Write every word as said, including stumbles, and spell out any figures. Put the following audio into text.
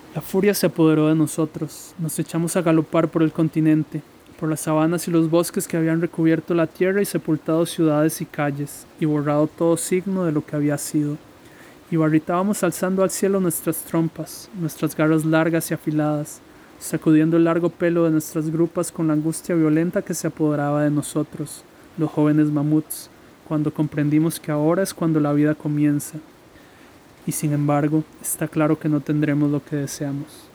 La furia se apoderó de nosotros, nos echamos a galopar por el continente, por las sabanas y los bosques que habían recubierto la tierra y sepultado ciudades y calles, y borrado todo signo de lo que había sido. Y barritábamos alzando al cielo nuestras trompas, nuestras garras largas y afiladas, sacudiendo el largo pelo de nuestras grupas con la angustia violenta que se apoderaba de nosotros, los jóvenes mamuts, cuando comprendimos que ahora es cuando la vida comienza. Y sin embargo, está claro que no tendremos lo que deseamos.